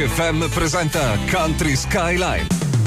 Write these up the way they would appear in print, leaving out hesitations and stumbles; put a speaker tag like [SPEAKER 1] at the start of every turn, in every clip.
[SPEAKER 1] Rock FM presenta Country Skyline.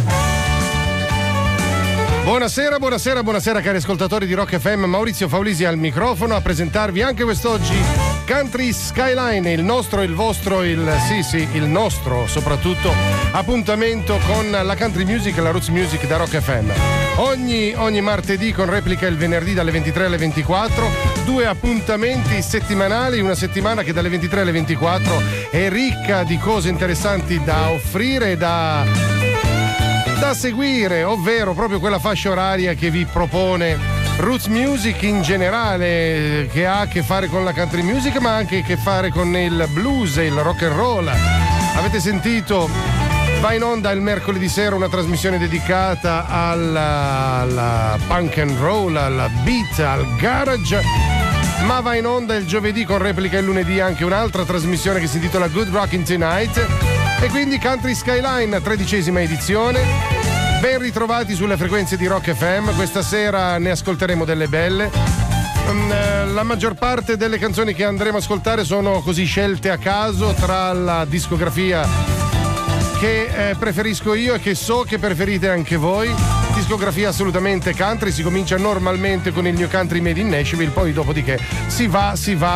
[SPEAKER 2] Buonasera cari ascoltatori di Rock FM, Maurizio Faulisi al microfono a presentarvi anche quest'oggi Country Skyline, il nostro, il vostro, il nostro soprattutto appuntamento con la country music e la roots music da Rock FM. Ogni martedì con replica il venerdì dalle 23 alle 24, 2 appuntamenti settimanali, una settimana che dalle 23 alle 24 è ricca di cose interessanti da offrire e da seguire, ovvero proprio quella fascia oraria che vi propone roots music in generale, che ha a che fare con la country music ma anche a che fare con il blues e il rock and roll. Avete sentito, va in onda il mercoledì sera una trasmissione dedicata alla punk and roll, al beat, al garage, ma va in onda il giovedì con replica il lunedì anche un'altra trasmissione che si intitola Good Rockin' Tonight. E quindi Country Skyline, 13ª edizione. Ben ritrovati sulle frequenze di Rock FM. Questa sera ne ascolteremo delle belle. La maggior parte delle canzoni che andremo a ascoltare sono così scelte a caso tra la discografia che preferisco io e che so che preferite anche voi. Discografia assolutamente country. Si comincia normalmente con il New Country Made in Nashville, poi dopodiché si va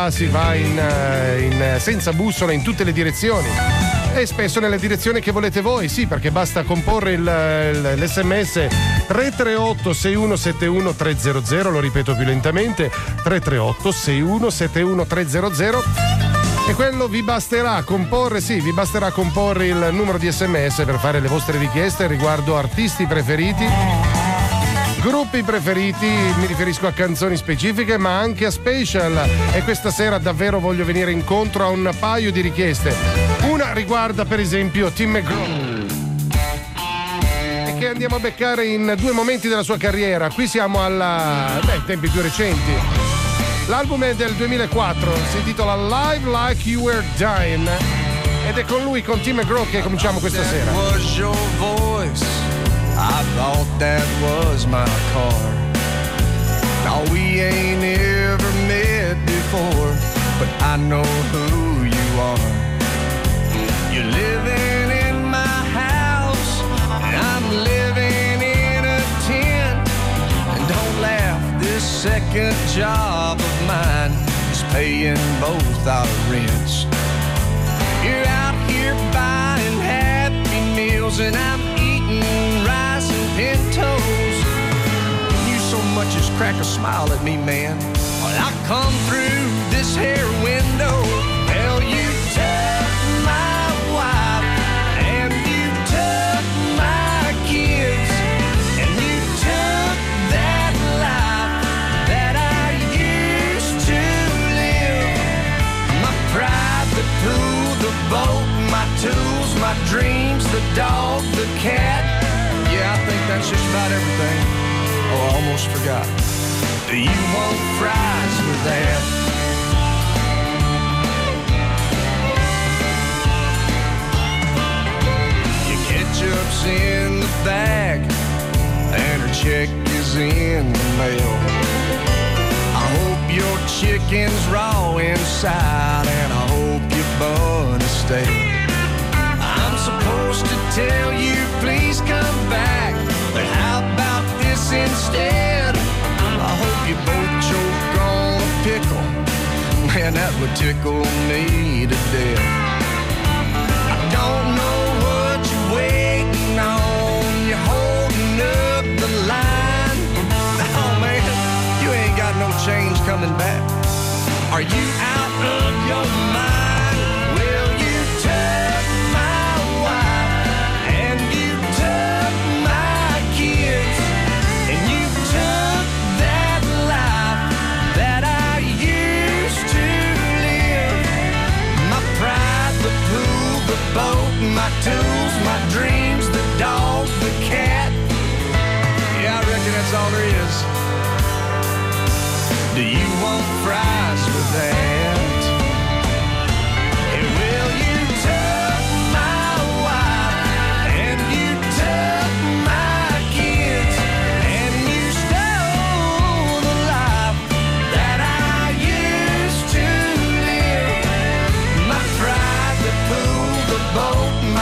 [SPEAKER 2] in senza bussola in tutte le direzioni. E spesso nelle direzioni che volete voi, sì, perché basta comporre l'SMS 338 6171 300, lo ripeto più lentamente, 338 6171 300, e quello vi basterà comporre il numero di SMS per fare le vostre richieste riguardo artisti preferiti, gruppi preferiti, mi riferisco a canzoni specifiche ma anche a special, e questa sera davvero voglio venire incontro a un paio di richieste. Una riguarda per esempio Tim McGraw, e che andiamo a beccare in 2 momenti della sua carriera. Qui siamo ai tempi più recenti. L'album è del 2004, si intitola Live Like You Were Dying, ed è con lui, con Tim McGraw, che cominciamo questa sera.
[SPEAKER 3] I thought that was my car. Now we ain't ever met before, but I know who you are. You're living in my house, and I'm living in a tent. And don't laugh, this second job of mine is paying both our rents. You're out here buying Happy Meals, and I'm eating rice and pintos. You so much as crack a smile at me, man. Well, I come through this here window. Hell, you took my wife, and you took my kids, and you took that life that I used to live. My private pool, the boat, my tools, my dreams, the dog, the cat. Yeah, I think that's just about everything. Oh, I almost forgot. Do you want fries with that? Your ketchup's in the bag, and her check is in the mail. I hope your chicken's raw inside, and I hope your bun is stale. I'm supposed to tell you, please come back, but how about this instead? I hope you both choke on a pickle, man, that would tickle me to death. I don't know what you're waiting on, you're holding up the line. Oh man, you ain't got no change coming back. Are you out of your mind? Well, you took my wife, and you took my kids, and you took that life that I used to live. My pride, the pool, the boat, my tools, my dreams, the dog, the cat. Yeah, I reckon that's all there is. Do you want fries with that? Hey, well, you took my wife, and you took my kids, and you stole the life that I used to live. My pride, the pool, the boat,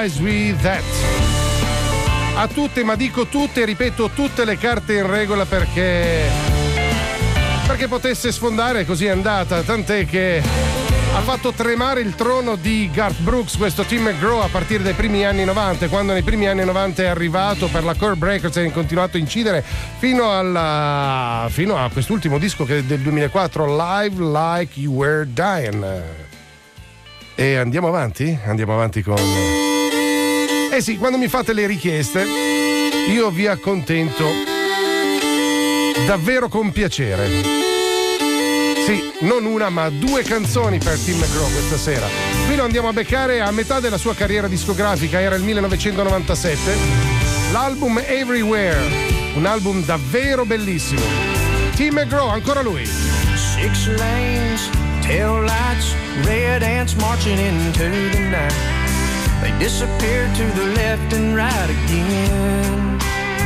[SPEAKER 2] Sympathize With That. A tutte, ma dico tutte, ripeto, tutte le carte in regola perché potesse sfondare, così è andata, tant'è che ha fatto tremare il trono di Garth Brooks, questo Tim McGraw, a partire dai primi anni 90, quando nei primi anni 90 è arrivato per la Curb Records e ha continuato a incidere fino a quest'ultimo disco che è del 2004, Live Like You Were Dying. E andiamo avanti con... Eh sì, quando mi fate le richieste io vi accontento davvero con piacere. Sì, non una ma due canzoni per Tim McGraw questa sera. Qui lo andiamo a beccare a metà della sua carriera discografica, era il 1997. L'album Everywhere, un album davvero bellissimo. Tim McGraw, ancora lui.
[SPEAKER 3] 6 lanes, tail lights, red ants marching into the night. They disappeared to the left and right again.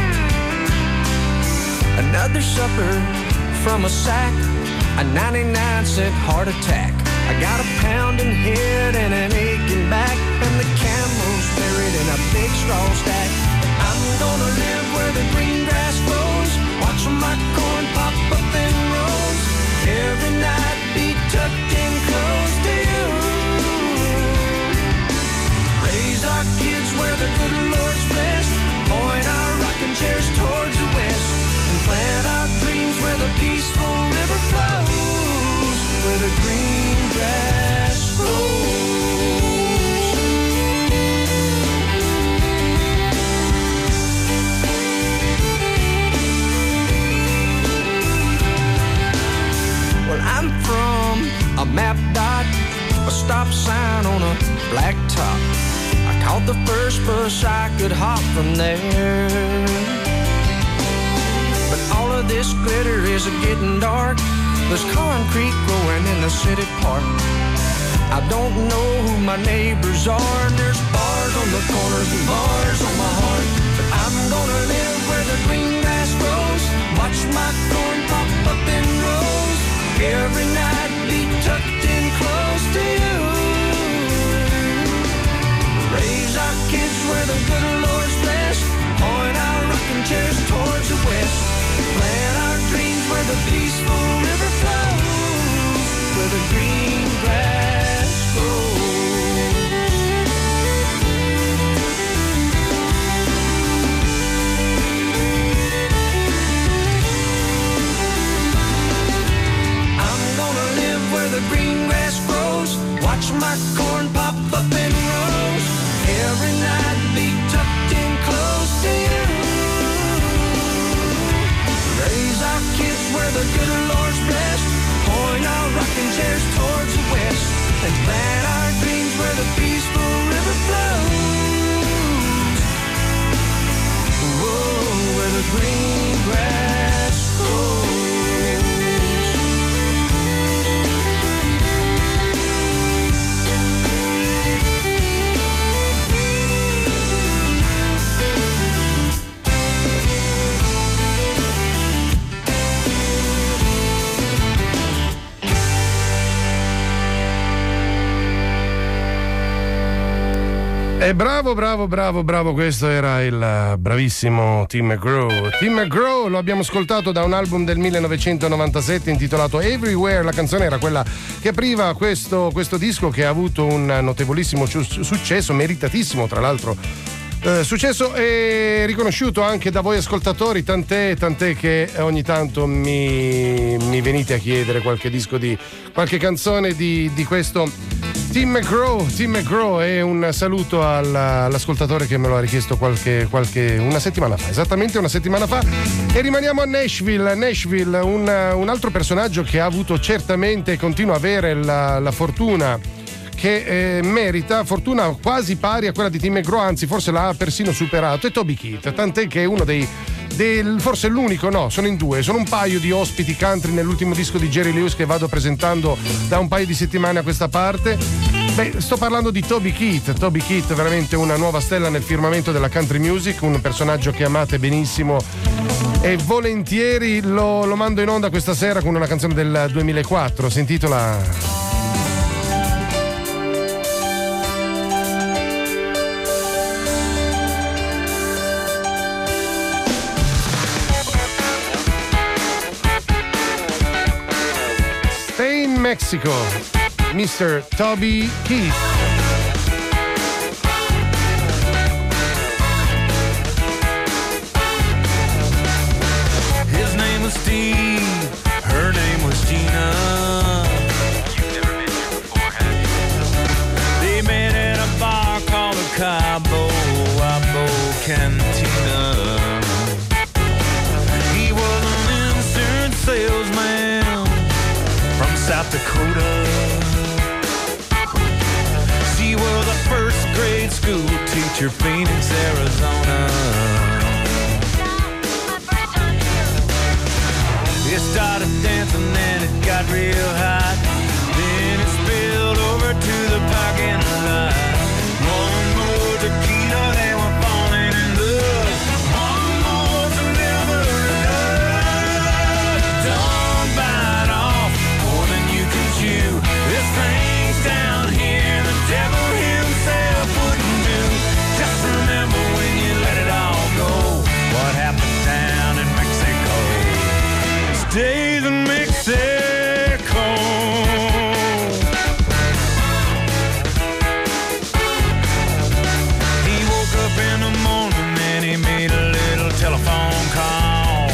[SPEAKER 3] Another supper from a sack, a 99-cent heart attack. I got a pounding head and an aching back, and the camel's buried in a big straw stack. I'm gonna live where the green grass grows, watch my corn pop up in rows. Every night be tucked in close to you. Raise our kids where the good Lord's blessed, point our rocking chairs towards the west, and plant our dreams where the peaceful river flows, where the green grass grows. Well, I'm from a map dot, a stop sign on a black top. I caught the first bus I could hop from there. But all of this glitter is getting dark. There's concrete growing in the city park. I don't know who my neighbors are, and there's bars on the corners and bars on my heart. But I'm gonna live where the green grass grows, watch my corn pop up in rows. Every night be tucked in close to you. Raise our kids where the good Lord's blessed, point our rocking chairs towards the west, plant our dreams where the peaceful river flows, where the green grass grows. I'm gonna live where the green grass grows, watch my corn pop up in rows. Every night be tucked in close to you. Raise our kids where the good Lord's blessed, point our rocking chairs towards the west, and plant our dreams where the peaceful river flows. Whoa, where the green grass grows.
[SPEAKER 2] E bravo, questo era il bravissimo Tim McGraw. Tim McGraw lo abbiamo ascoltato da un album del 1997 intitolato Everywhere. La canzone era quella che apriva questo disco, che ha avuto un notevolissimo successo, meritatissimo tra l'altro. Successo e riconosciuto anche da voi ascoltatori, tant'è che ogni tanto mi venite a chiedere qualche canzone di questo Tim McGraw, e un saluto all'ascoltatore che me lo ha richiesto una settimana fa, esattamente una settimana fa. E rimaniamo a Nashville, un altro personaggio che ha avuto certamente e continua a avere la fortuna che merita, fortuna quasi pari a quella di Tim McGraw, anzi forse l'ha persino superato, è Toby Keith, tant'è che è uno forse l'unico, no, sono in due, sono un paio di ospiti country nell'ultimo disco di Jerry Lewis che vado presentando da un paio di settimane a questa parte. Sto parlando di Toby Keith, veramente una nuova stella nel firmamento della country music, un personaggio che amate benissimo e volentieri lo mando in onda questa sera con una canzone del 2004, si intitola Mexico, Mr. Toby Keith.
[SPEAKER 4] His name was Steve, her name was Gina. You've never been here before, have you? They met at a bar called the Cabo Wabo Cantina. He was an insurance salesman from South Dakota. She was a first grade school teacher, Phoenix, Arizona. It started dancing and it got real hot. Then it spilled over to the parking lot. One more tequila, they were falling in love. One more to never enough. Don't bite off more than you can chew. This thing's down here, the devil himself wouldn't do. Just remember when you let it all go, what happened down in Mexico stays in Mexico. He woke up in the morning and he made a little telephone call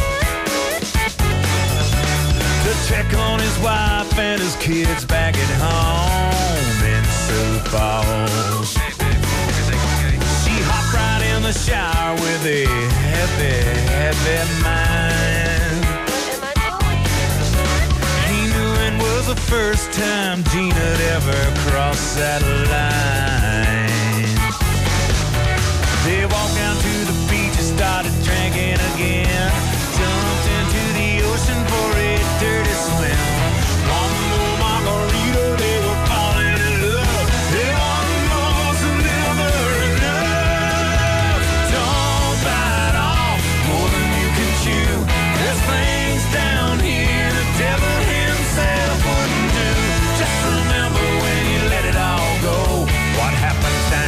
[SPEAKER 4] to check on his wife and his kids back at home in Sioux Falls. She hopped right in the shower with a heavy, heavy mind. Was the first time Gina'd ever crossed that line. They walked down to the beach and started drinking again. Jumped into the ocean for a dirty swim. One more margarita, they were falling in love. They want more than never enough. Don't bite off more than you can chew. There's things down here the devil himself wouldn't do. Just remember when you let it all go, what happens down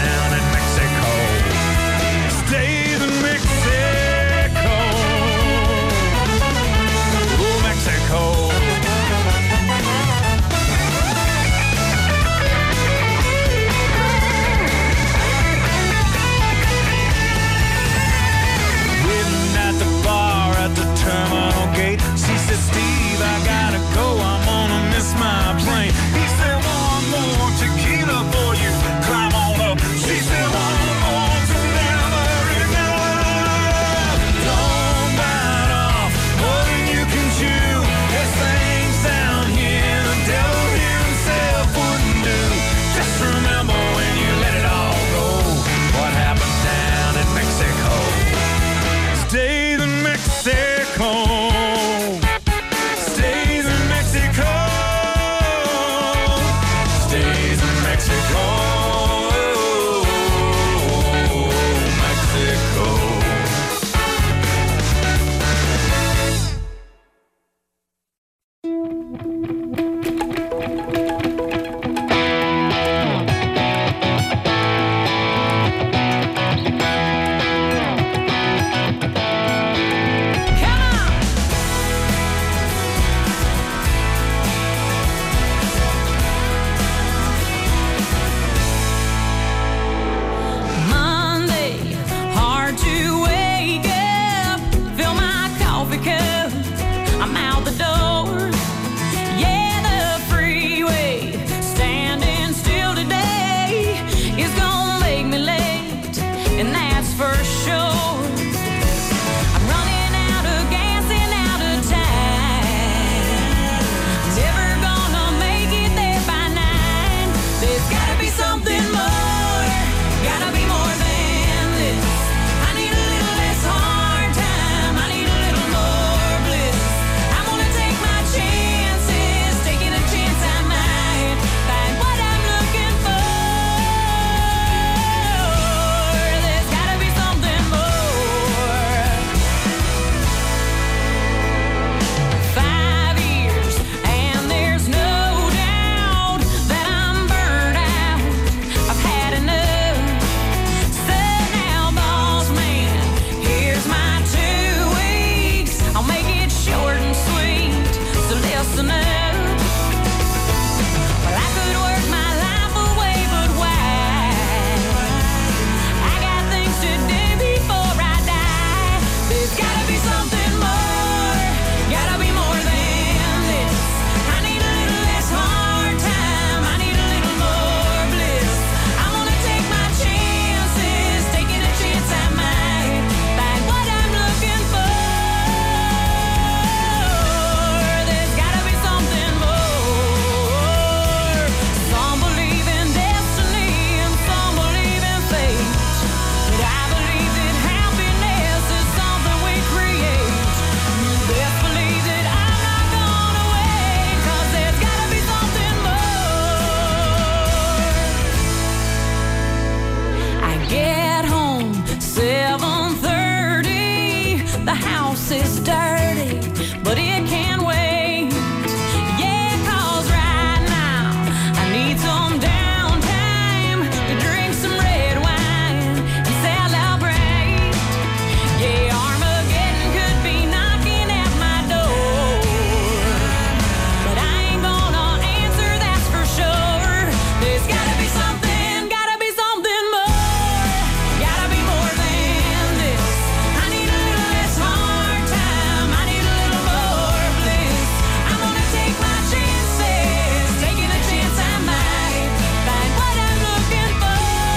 [SPEAKER 5] The house is dirty, but it can wait. Yeah, 'cause right now I need some downtime to drink some red wine and celebrate. Yeah, Armageddon could be knocking at my door, but I ain't gonna answer, that's for sure. There's gotta be something more. Gotta be more than this. I need a little less hard time. I need a little more bliss. I'm gonna take my chances, taking a chance I might find what I'm looking for.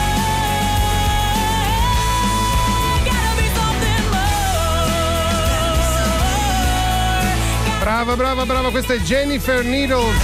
[SPEAKER 5] Gotta be something more.
[SPEAKER 2] Brava, brava, brava, questa è Jennifer Needles.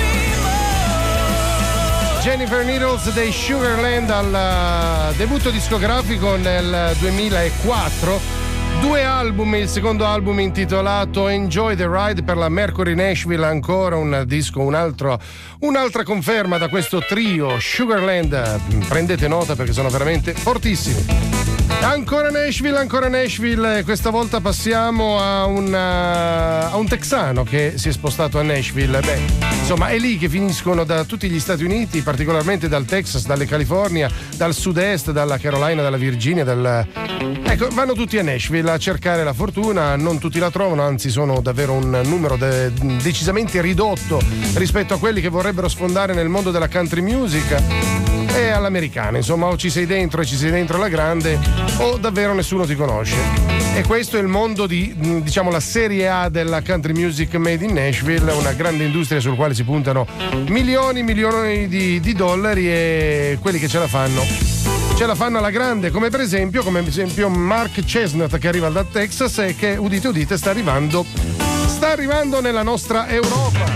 [SPEAKER 2] Jennifer Needles dei Sugarland al debutto discografico nel 2004. 2 album, il secondo album intitolato Enjoy the Ride per la Mercury Nashville, ancora un disco, un'altra conferma da questo trio Sugarland. Prendete nota perché sono veramente fortissimi. Ancora Nashville, questa volta passiamo a un texano che si è spostato a Nashville. Beh, insomma, è lì che finiscono da tutti gli Stati Uniti, particolarmente dal Texas, dalle California, dal sud-est, dalla Carolina, dalla Virginia, ecco, vanno tutti a Nashville a cercare la fortuna, non tutti la trovano, anzi sono davvero un numero decisamente ridotto rispetto a quelli che vorrebbero sfondare nel mondo della country music. E all'americana, insomma, o ci sei dentro e ci sei dentro alla grande, o davvero nessuno ti conosce. E questo è il mondo di, diciamo, la serie A della country music made in Nashville, una grande industria sul quale si puntano milioni di dollari, e quelli che ce la fanno alla grande, come per esempio Mark Chestnut, che arriva dal Texas e che, udite udite, sta arrivando nella nostra Europa.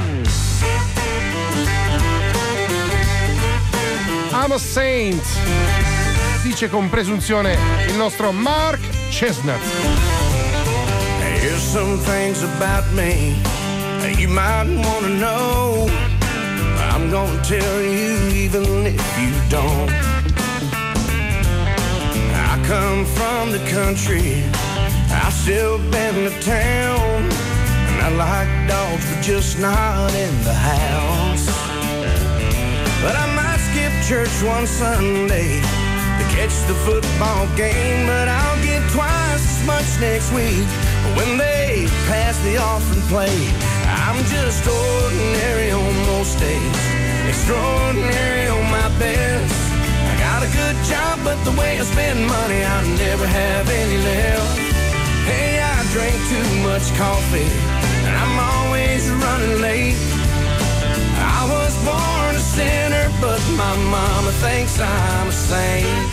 [SPEAKER 2] I'm a saint, dice con presunzione il nostro Mark Chestnut.
[SPEAKER 3] Here's some things about me you might want to know. I'm gonna tell you even if you don't. I come from the country, I still been to town, and I like dogs but just not in the house. But I might skip church one Sunday to catch the football game, but I'll get twice as much next week when they pass the offering plate. I'm just ordinary on most days, extraordinary on my best. I got a good job, but the way I spend money, I never have any left. Hey, I drink too much coffee, and I'm always running late. I was born a sinner, but my mama thinks I'm a saint.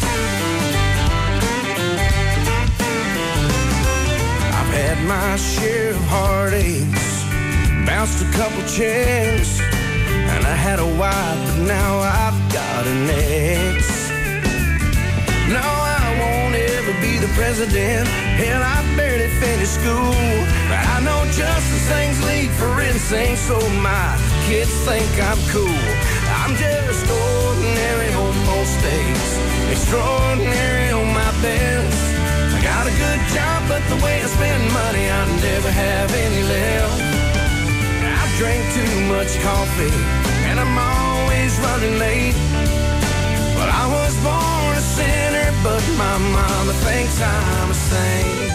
[SPEAKER 3] I've had my share of heartaches, bounced a couple checks, and I had a wife, but now I've got an ex. No, I won't ever be the president, hell, I barely finished school, but I know just as things lead for insane, so my kids think I'm cool. I'm just ordinary on most days, extraordinary on my best. I got a good job, but the way I spend money, I never have any left. I drink too much coffee, and I'm always running late. Well, I was born a sinner, but my mama thinks I'm a saint.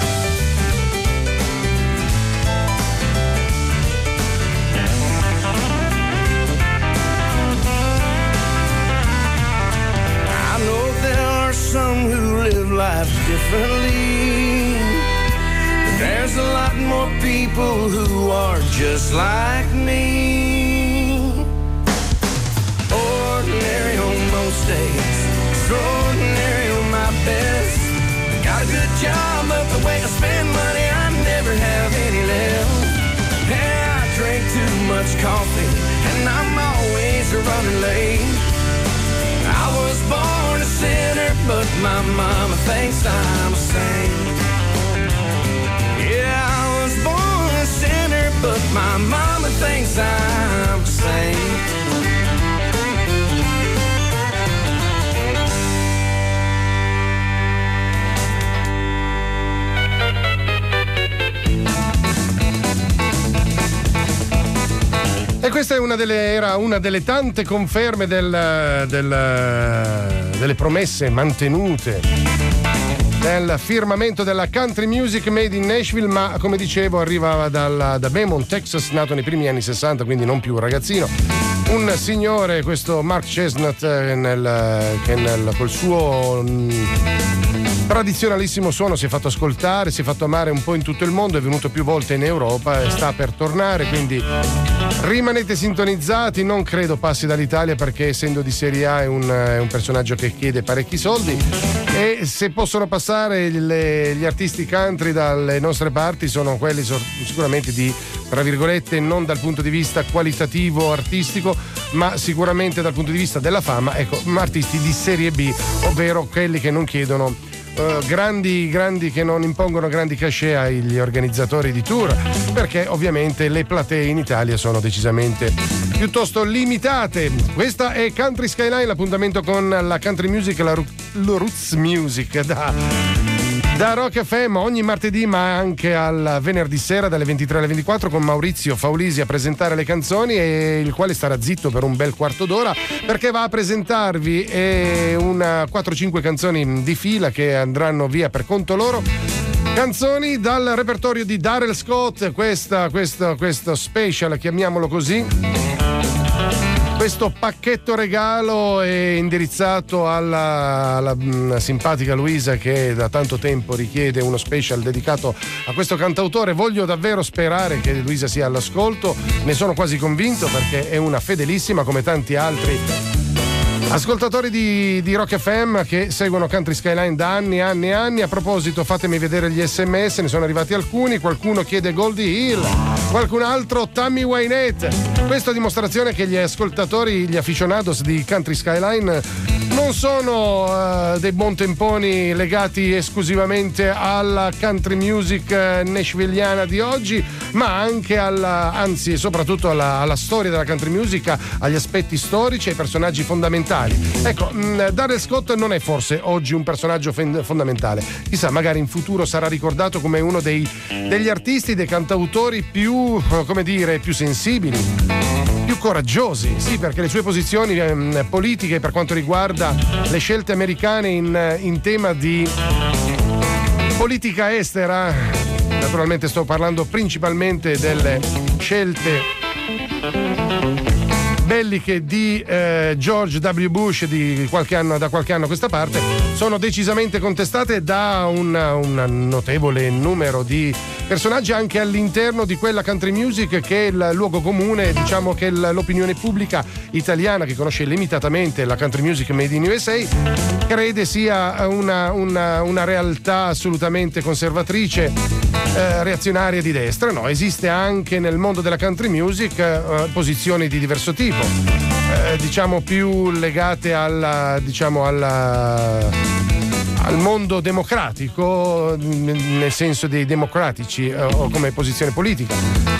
[SPEAKER 3] I know there are some who live life differently, but there's a lot more people who are just like me. Ordinary on most days, extraordinary on my best. Got a good job, but the way I spend money, I never have any left. Yeah, I drink too much coffee, and I'm always running late. I was born a sinner, but my mama thinks I'm a saint. Yeah, I was born a sinner, but my mama thinks I'm a saint.
[SPEAKER 2] questa era una delle tante conferme delle promesse mantenute del firmamento della country music made in Nashville, ma come dicevo arrivava da Beaumont, Texas, nato nei primi anni 60, quindi non più un ragazzino. Un signore, questo Mark Chestnut, che col suo tradizionalissimo suono si è fatto ascoltare, si è fatto amare un po' in tutto il mondo, è venuto più volte in Europa e sta per tornare, quindi rimanete sintonizzati. Non credo passi dall'Italia, perché essendo di Serie A è un personaggio che chiede parecchi soldi, e se possono passare gli artisti country dalle nostre parti sono quelli sicuramente di, tra virgolette, non dal punto di vista qualitativo artistico, ma sicuramente dal punto di vista della fama, ecco, artisti di serie B, ovvero quelli che non chiedono grandi che non impongono grandi cachet agli organizzatori di tour, perché ovviamente le platee in Italia sono decisamente piuttosto limitate. Questa è Country Skyline, l'appuntamento con la country music, la roots music da Rock FM ogni martedì, ma anche al venerdì sera dalle 23 alle 24 con Maurizio Faulisi a presentare le canzoni, e il quale starà zitto per un bel quarto d'ora, perché va a presentarvi una 4-5 canzoni di fila che andranno via per conto loro. Canzoni dal repertorio di Darrell Scott, questo special, chiamiamolo così. Questo pacchetto regalo è indirizzato alla simpatica Luisa, che da tanto tempo richiede uno special dedicato a questo cantautore. Voglio davvero sperare che Luisa sia all'ascolto, ne sono quasi convinto, perché è una fedelissima come tanti altri ascoltatori di Rock FM che seguono Country Skyline da anni. A proposito, fatemi vedere gli SMS, ne sono arrivati alcuni. Qualcuno chiede Goldie Hill, qualcun altro Tammy Wynette. Questa dimostrazione che gli ascoltatori, gli aficionados di Country Skyline non sono dei buontemponi legati esclusivamente alla country music nashvilliana di oggi, ma anche anzi soprattutto alla storia della country music, agli aspetti storici e ai personaggi fondamentali. Ecco, Darrell Scott non è forse oggi un personaggio fondamentale, chissà, magari in futuro sarà ricordato come uno degli artisti, dei cantautori più, come dire, più sensibili, più coraggiosi, sì, perché le sue posizioni politiche per quanto riguarda le scelte americane in tema di politica estera, naturalmente sto parlando principalmente delle scelte belliche di George W. Bush da qualche anno a questa parte, sono decisamente contestate da un notevole numero di personaggi anche all'interno di quella country music che è il luogo comune, diciamo che l'opinione pubblica italiana, che conosce limitatamente la country music made in USA, crede sia una realtà assolutamente conservatrice, reazionaria di destra. No, esiste anche nel mondo della country music posizioni di diverso tipo, diciamo più legate al mondo democratico, nel senso dei democratici, o come posizione politica,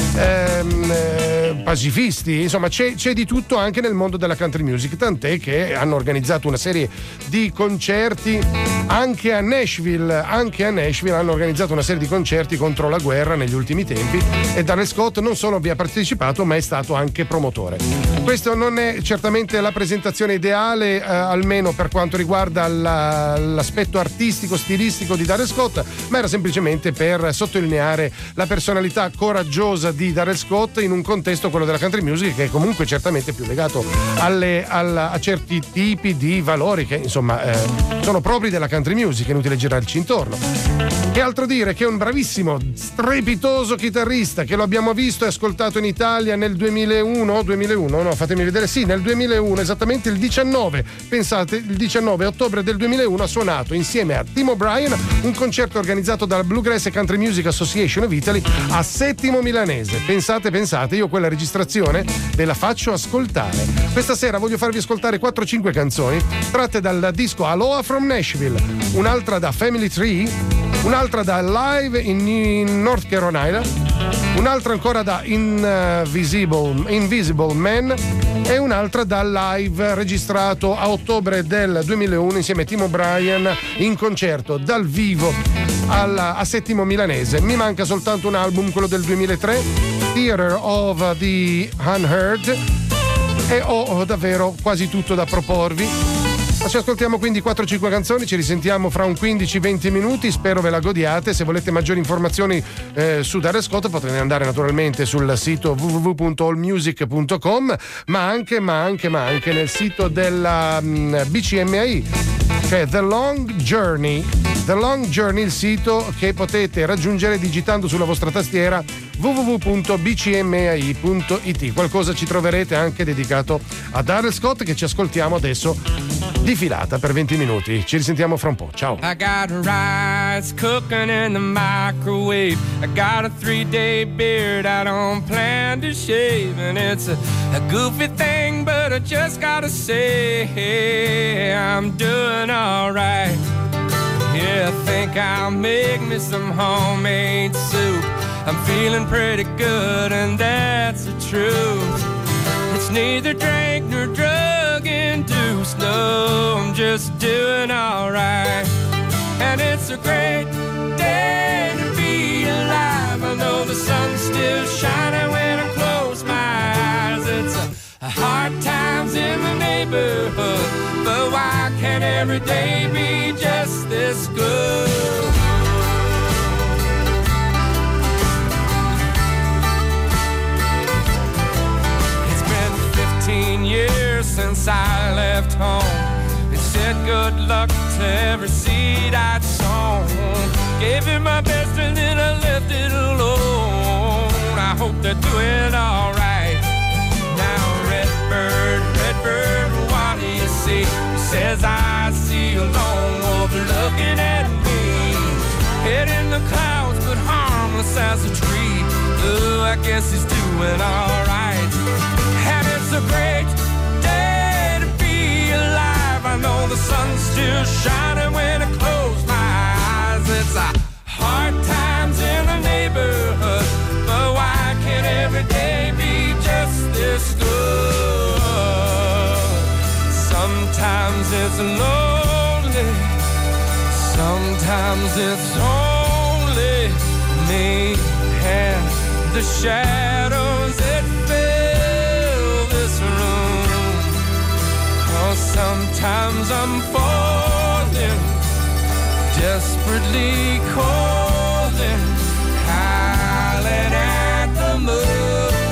[SPEAKER 2] pacifisti, insomma c'è di tutto anche nel mondo della country music, tant'è che hanno organizzato una serie di concerti anche a Nashville hanno organizzato una serie di concerti contro la guerra negli ultimi tempi, e Darrell Scott non solo vi ha partecipato, ma è stato anche promotore. Questo non è certamente la presentazione ideale, almeno per quanto riguarda l'aspetto artistico, stilistico di Darrell Scott, ma era semplicemente per sottolineare la personalità coraggiosa di Darrell Scott in un contesto, quello della country music, che è comunque certamente più legato a certi tipi di valori che insomma sono propri della country music, è inutile girarci intorno. Che altro dire, che è un bravissimo, strepitoso chitarrista, che lo abbiamo visto e ascoltato in Italia nel 2001, fatemi vedere, sì, nel 2001, esattamente il 19, pensate, il 19 ottobre del 2001 ha suonato insieme a Tim O'Brien un concerto organizzato dalla Bluegrass and Country Music Association of Italy a Settimo Milanese. Pensate, io quella registrazione ve la faccio ascoltare. Questa sera voglio farvi ascoltare 4-5 canzoni tratte dal disco Aloha from Nashville, un'altra da Family Tree, un'altra da Live in North Carolina, un'altra ancora da Invisible Man e un'altra da live registrato a ottobre del 2001 insieme a Tim O'Brien in concerto dal vivo a Settimo Milanese. Mi manca soltanto un album, quello del 2003, Theater of the Unheard, e ho davvero quasi tutto da proporvi. Ci ascoltiamo quindi 4-5 canzoni, ci risentiamo fra un 15-20 minuti, spero ve la godiate. Se volete maggiori informazioni su Dario Scott potete andare naturalmente sul sito www.allmusic.com, ma anche nel sito della BCMI, cioè The Long Journey, il sito che potete raggiungere digitando sulla vostra tastiera www.bcmai.it. Qualcosa ci troverete anche dedicato a Daryl Scott, che ci ascoltiamo adesso di filata per 20 minuti. Ci risentiamo fra un po'. Ciao.
[SPEAKER 6] I got rice cooking in the microwave. I got a 3-day beard I don't plan to shave, and it's a goofy thing, but I just gotta say I'm doing all right. Yeah, I think I'll make me some homemade soup. I'm feeling pretty good, and that's the truth. It's neither drink nor drug induced. No, I'm just doing alright. And it's a great day to be alive. I know the sun's still shining when I close my eyes. It's a hard times in the neighborhood, but why can't every day be just this good? It's been 15 years since I left home and said good luck to every seed I'd sown. Gave it my best and then I left it alone. I hope they're doing alright. Now Redbird, what do you see? He says I see a lone wolf looking at me. Head in the clouds but harmless as a tree. Oh, I guess he's doing alright. And it's a great day to be alive. I know the sun's still shining when I close my eyes. It's a hard times in the neighborhood, but why can't every day be just this good? Sometimes it's lonely, sometimes it's only me and the shadows that fill this room. Oh, sometimes I'm falling, desperately calling, howling at the moon.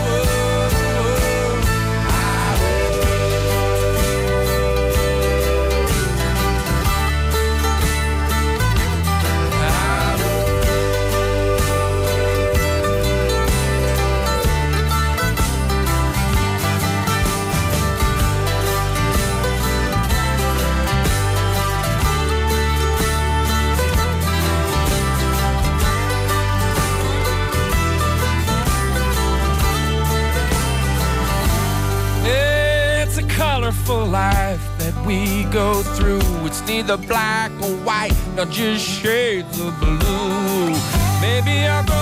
[SPEAKER 6] Colorful life that we go through. It's neither black or white, not just shades of blue. Maybe I'll go